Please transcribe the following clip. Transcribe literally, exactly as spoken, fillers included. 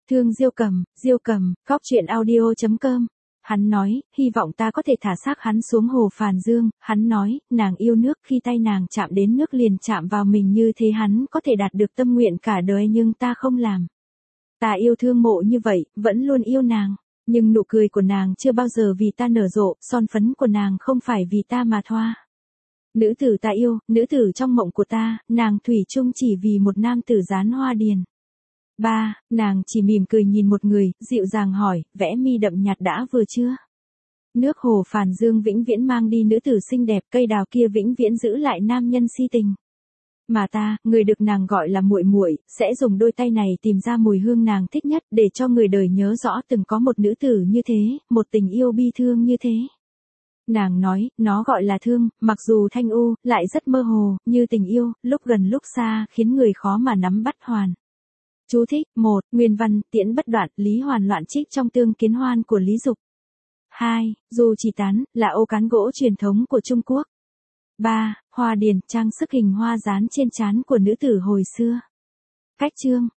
Thương Diêu Cầm, Diêu Cầm, Cóc Truyện Audio chấm com. Hắn nói, hy vọng ta có thể thả xác hắn xuống hồ Phàn Dương, hắn nói, nàng yêu nước, khi tay nàng chạm đến nước liền chạm vào mình như thế hắn có thể đạt được tâm nguyện cả đời nhưng ta không làm. Ta yêu thương Mộ như vậy, vẫn luôn yêu nàng, nhưng nụ cười của nàng chưa bao giờ vì ta nở rộ, son phấn của nàng không phải vì ta mà thoa. Nữ tử ta yêu, nữ tử trong mộng của ta, nàng thủy chung chỉ vì một nam tử dán hoa điền. Ba, nàng chỉ mỉm cười nhìn một người, dịu dàng hỏi, vẽ mi đậm nhạt đã vừa chưa? Nước hồ Phàn Dương vĩnh viễn mang đi nữ tử xinh đẹp, cây đào kia vĩnh viễn giữ lại nam nhân si tình. Mà ta, người được nàng gọi là muội muội, sẽ dùng đôi tay này tìm ra mùi hương nàng thích nhất để cho người đời nhớ rõ từng có một nữ tử như thế, một tình yêu bi thương như thế. Nàng nói, nó gọi là thương, mặc dù thanh u, lại rất mơ hồ, như tình yêu, lúc gần lúc xa, khiến người khó mà nắm bắt hoàn. Chú thích, một, nguyên văn, tiễn bất đoạn, Lý Hoàn loạn trích trong Tương Kiến Hoan của Lý Dục. hai, dù chỉ tán, là ô cán gỗ truyền thống của Trung Quốc. ba, hoa điền, trang sức hình hoa dán trên trán của nữ tử hồi xưa. Cách chương.